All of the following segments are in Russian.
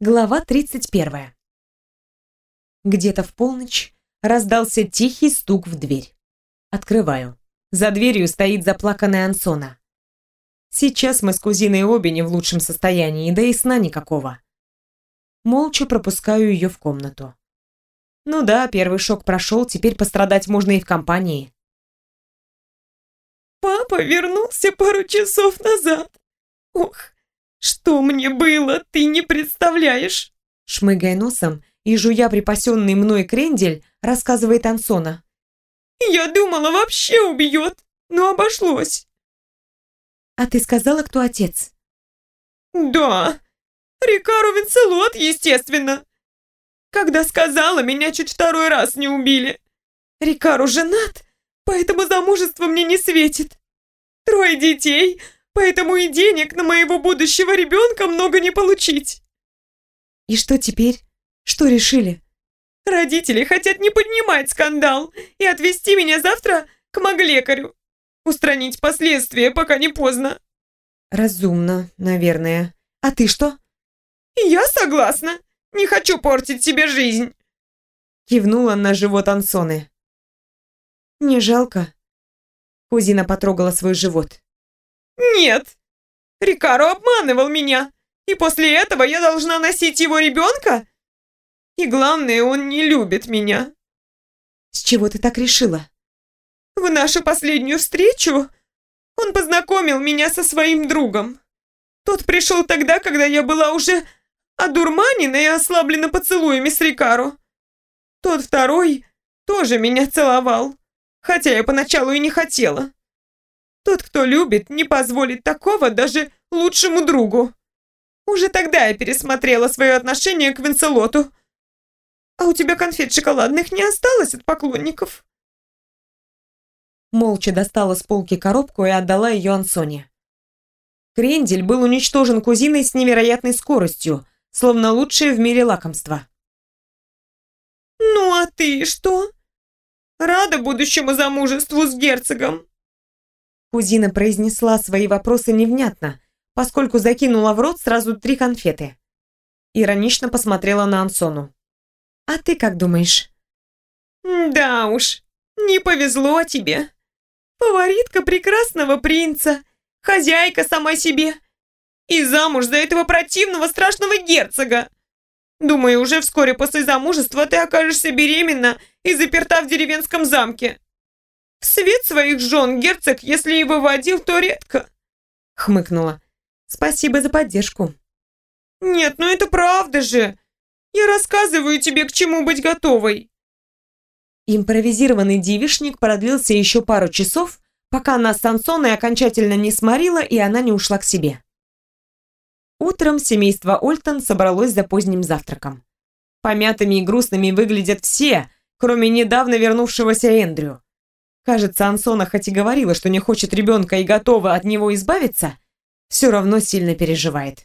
Глава 31. Где-то в полночь раздался тихий стук в дверь. Открываю. За дверью стоит заплаканная Ансона. Сейчас мы с кузиной обе не в лучшем состоянии, да и сна никакого. Молча пропускаю ее в комнату. Ну да, первый шок прошел, теперь пострадать можно и в компании. Папа вернулся пару часов назад. Ох, что мне было, ты не представляешь. Шмыгая носом и жуя припасенный мной крендель, рассказывает Ансона. Я думала, вообще убьет, но обошлось. А ты сказала, кто отец? Да, Рикаро Винцелот, естественно. Когда сказала, меня чуть второй раз не убили. Рикаро женат, поэтому замужество мне не светит. 3 детей, поэтому и денег на моего будущего ребенка много не получить. И что теперь? Что решили? Родители хотят не поднимать скандал и отвезти меня завтра к маглекарю. Устранить последствия, пока не поздно. Разумно, наверное. А ты что? Я согласна. Не хочу портить себе жизнь. Кивнула на живот Ансоны. Не жалко? Кузина потрогала свой живот. Нет. Рикаро обманывал меня. И после этого я должна носить его ребенка? И главное, он не любит меня. С чего ты так решила? В нашу последнюю встречу он познакомил меня со своим другом. Тот пришел тогда, когда я была уже одурманена и ослаблена поцелуями с Рикаро. Тот второй тоже меня целовал, хотя я поначалу и не хотела. Тот, кто любит, не позволит такого даже лучшему другу. Уже тогда я пересмотрела свое отношение к Винцелоту. А у тебя конфет шоколадных не осталось от поклонников? Молча достала с полки коробку и отдала ее Ансоне. Крендель был уничтожен кузиной с невероятной скоростью, словно лучшее в мире лакомство. Ну а ты что? Рада будущему замужеству с герцогом? Кузина произнесла свои вопросы невнятно, поскольку закинула в рот сразу 3 конфеты. Иронично посмотрела на Ансону. А ты как думаешь? Да уж, не повезло тебе. Фаворитка прекрасного принца, хозяйка сама себе. И замуж за этого противного страшного герцога. Думаю, уже вскоре после замужества ты окажешься беременна и заперта в деревенском замке. В свет своих жен герцог, если и выводил, то редко. Хмыкнула. Спасибо за поддержку. Нет, ну это правда же. Я рассказываю тебе, к чему быть готовой. Импровизированный девичник продлился еще пару часов, пока нас с Ансоной окончательно не сморила и она не ушла к себе. Утром семейство Ольтон собралось за поздним завтраком. Помятыми и грустными выглядят все, кроме недавно вернувшегося Эндрю. Кажется, Ансона хоть и говорила, что не хочет ребенка и готова от него избавиться, все равно сильно переживает.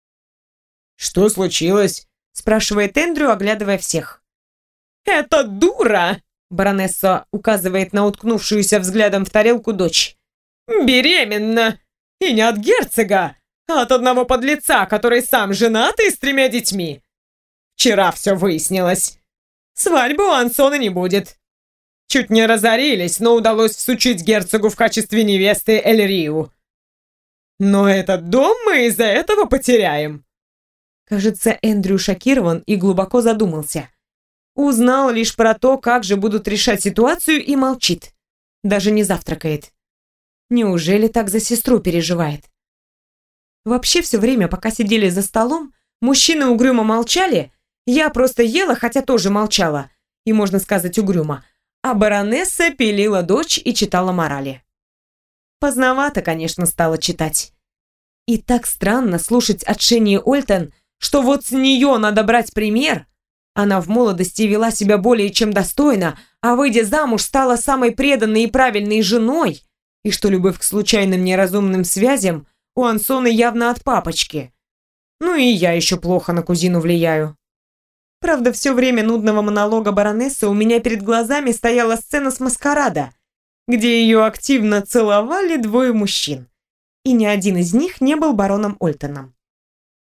«Что случилось?» – спрашивает Эндрю, оглядывая всех. «Это дура!» – баронесса указывает на уткнувшуюся взглядом в тарелку дочь. «Беременна! И не от герцога, а от одного подлеца, который сам женат и с 3 детьми. Вчера все выяснилось. Свадьбы у Ансоны не будет. Чуть не разорились, но удалось всучить герцогу в качестве невесты Эльрию. Но этот дом мы из-за этого потеряем». Кажется, Эндрю шокирован и глубоко задумался. Узнал лишь про то, как же будут решать ситуацию, и молчит. Даже не завтракает. Неужели так за сестру переживает? Вообще все время, пока сидели за столом, мужчины угрюмо молчали, я просто ела, хотя тоже молчала, и, можно сказать, угрюмо, а баронесса пилила дочь и читала морали. Поздновато, конечно, стало читать. И так странно слушать от Шенни Ольтон, что вот с нее надо брать пример. Она в молодости вела себя более чем достойно, а выйдя замуж, стала самой преданной и правильной женой, и что любовь к случайным неразумным связям у Ансоны явно от папочки. Ну и я еще плохо на кузину влияю. Правда, все время нудного монолога баронессы у меня перед глазами стояла сцена с маскарада, где ее активно целовали 2 мужчин, и ни один из них не был бароном Ольтоном.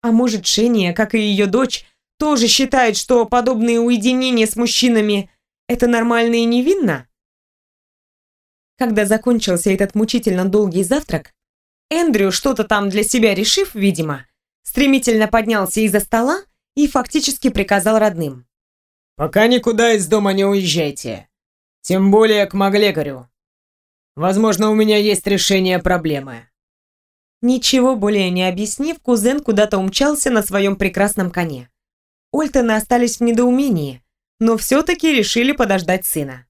А может, Шения, как и ее дочь, тоже считает, что подобные уединения с мужчинами – это нормально и невинно? Когда закончился этот мучительно долгий завтрак, Эндрю, что-то там для себя решив, видимо, стремительно поднялся из-за стола и фактически приказал родным. «Пока никуда из дома не уезжайте. Тем более к Маглегарю. Возможно, у меня есть решение проблемы». Ничего более не объяснив, кузен куда-то умчался на своем прекрасном коне. Ольтоны остались в недоумении, но все-таки решили подождать сына.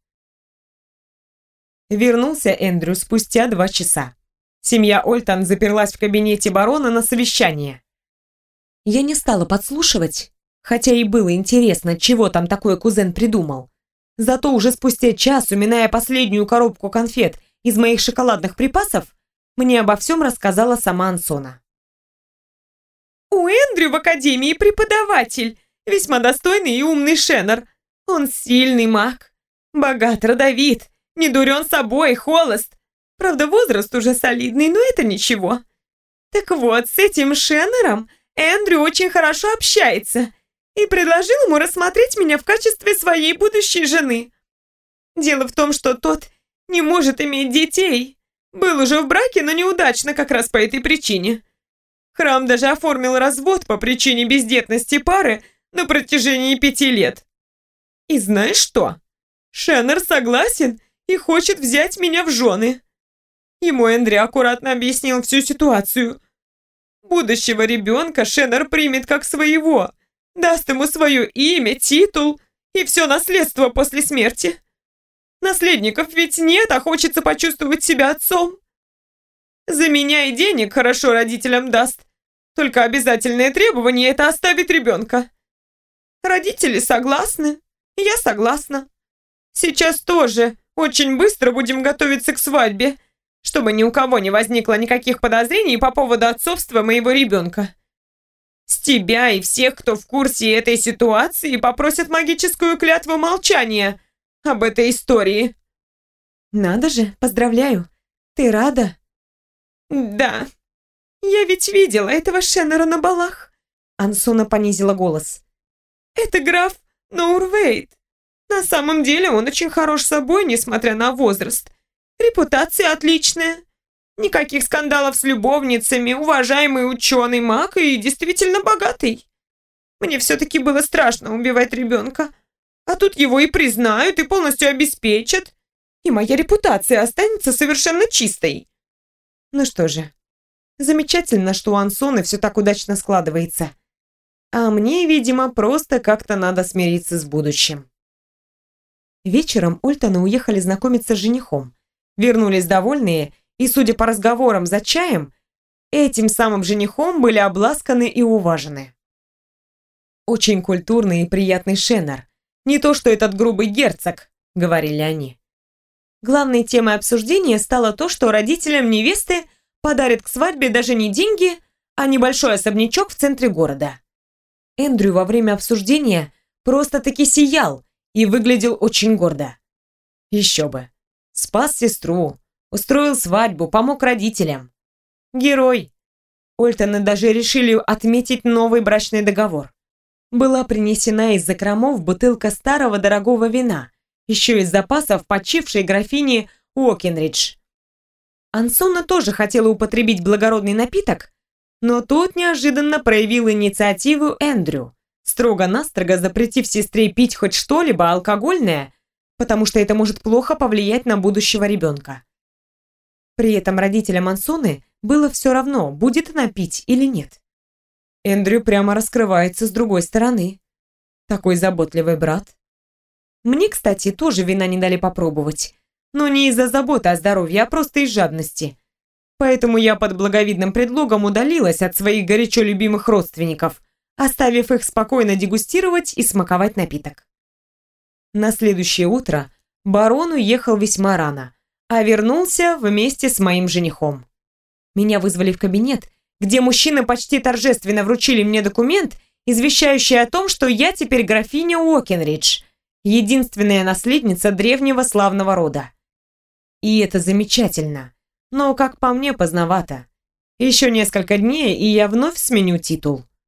Вернулся Эндрю спустя 2 часа. Семья Ольтон заперлась в кабинете барона на совещание. Я не стала подслушивать, хотя и было интересно, чего там такое кузен придумал. Зато уже спустя час, уминая последнюю коробку конфет из моих шоколадных припасов, мне обо всем рассказала сама Ансона. У Эндрю в академии преподаватель, весьма достойный и умный Шеннер. Он сильный маг, богат, родовит, не дурен собой, холост. Правда, возраст уже солидный, но это ничего. Так вот, с этим Шеннером Эндрю очень хорошо общается и предложил ему рассмотреть меня в качестве своей будущей жены. Дело в том, что тот не может иметь детей. Был уже в браке, но неудачно как раз по этой причине. Храм даже оформил развод по причине бездетности пары на протяжении 5 лет. И знаешь что? Шеннер согласен и хочет взять меня в жены. Ему Эндрю аккуратно объяснил всю ситуацию. Будущего ребенка Шеннер примет как своего, даст ему свое имя, титул и все наследство после смерти. Наследников ведь нет, а хочется почувствовать себя отцом. За меня и денег хорошо родителям даст. Только обязательное требование – это оставить ребенка. Родители согласны, я согласна. Сейчас тоже очень быстро будем готовиться к свадьбе, чтобы ни у кого не возникло никаких подозрений по поводу отцовства моего ребенка. С тебя и всех, кто в курсе этой ситуации, попросят магическую клятву молчания об этой истории. Надо же, поздравляю. Ты рада? Да. Я ведь видела этого Шеннера на балах. Ансона понизила голос. Это граф Ноурвейт. На самом деле он очень хорош собой, несмотря на возраст. Репутация отличная. Никаких скандалов с любовницами, уважаемый ученый маг и действительно богатый. Мне все-таки было страшно убивать ребенка. А тут его и признают, и полностью обеспечат. И моя репутация останется совершенно чистой. Ну что же, замечательно, что у Ансоны все так удачно складывается. А мне, видимо, просто как-то надо смириться с будущим. Вечером Ольтоны уехали знакомиться с женихом. Вернулись довольные, и, судя по разговорам за чаем, этим самым женихом были обласканы и уважены. Очень культурный и приятный Шеннер. Не то, что этот грубый герцог, говорили они. Главной темой обсуждения стало то, что родителям невесты подарят к свадьбе даже не деньги, а небольшой особнячок в центре города. Эндрю во время обсуждения просто-таки сиял и выглядел очень гордо. Еще бы. Спас сестру, устроил свадьбу, помог родителям. Герой. Ольтоны даже решили отметить новый брачный договор. Была принесена из закромов бутылка старого дорогого вина, еще из запасов почившей графини Уокенридж. Ансона тоже хотела употребить благородный напиток, но тут неожиданно проявил инициативу Эндрю, строго-настрого запретив сестре пить хоть что-либо алкогольное, потому что это может плохо повлиять на будущего ребенка. При этом родителям Ансоны было все равно, будет она пить или нет. Эндрю прямо раскрывается с другой стороны. Такой заботливый брат. Мне, кстати, тоже вина не дали попробовать, но не из-за заботы о здоровье, а просто из жадности. Поэтому я под благовидным предлогом удалилась от своих горячо любимых родственников, оставив их спокойно дегустировать и смаковать напиток. На следующее утро барон уехал весьма рано, а вернулся вместе с моим женихом. Меня вызвали в кабинет, где мужчины почти торжественно вручили мне документ, извещающий о том, что я теперь графиня Уокенридж, единственная наследница древнего славного рода. И это замечательно, но, как по мне, поздновато. Еще несколько дней, и я вновь сменю титул.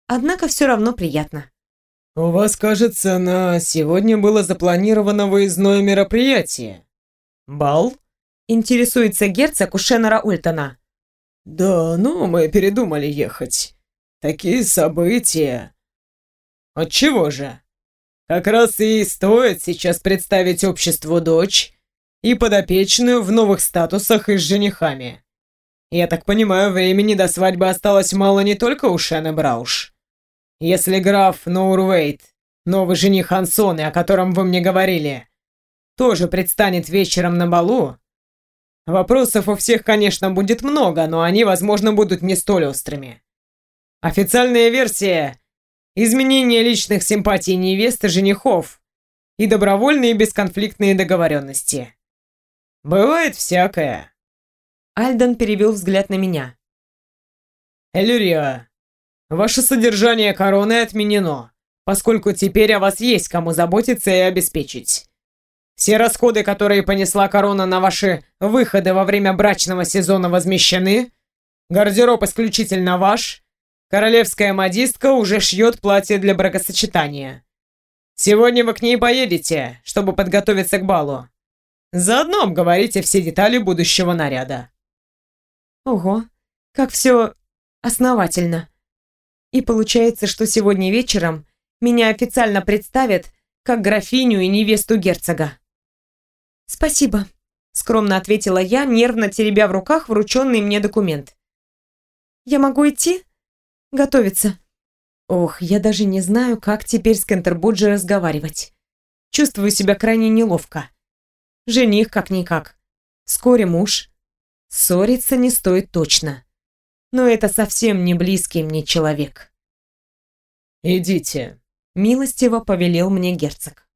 однако все равно приятно. У вас, кажется, на сегодня было запланировано выездное мероприятие. Бал? Интересуется герцог у Шеннера Ультона. Да, но мы передумали ехать. Такие события. Отчего же? Как раз и стоит сейчас представить обществу дочь и подопечную в новых статусах и с женихами. Я так понимаю, времени до свадьбы осталось мало не только у Шены Брауш. Если граф Ноурвейт, новый жених Ансоны, о котором вы мне говорили, тоже предстанет вечером на балу, вопросов у всех, конечно, будет много, но они, возможно, будут не столь острыми. Официальная версия – изменение личных симпатий невесты женихов и добровольные бесконфликтные договоренности. Бывает всякое. Альден перевел взгляд на меня. Элюриа, ваше содержание короны отменено, поскольку теперь о вас есть кому заботиться и обеспечить. Все расходы, которые понесла корона на ваши выходы во время брачного сезона, возмещены. Гардероб исключительно ваш. Королевская модистка уже шьет платье для бракосочетания. Сегодня вы к ней поедете, чтобы подготовиться к балу. Заодно обговорите все детали будущего наряда. Ого, как все основательно. И получается, что сегодня вечером меня официально представят как графиню и невесту герцога. «Спасибо», — скромно ответила я, нервно теребя в руках врученный мне документ. «Я могу идти? Готовиться?» Ох, я даже не знаю, как теперь с Кентербуджи разговаривать. Чувствую себя крайне неловко. Жених как-никак. Вскоре муж. Ссориться не стоит точно. Но это совсем не близкий мне человек. «Идите», — милостиво повелел мне герцог.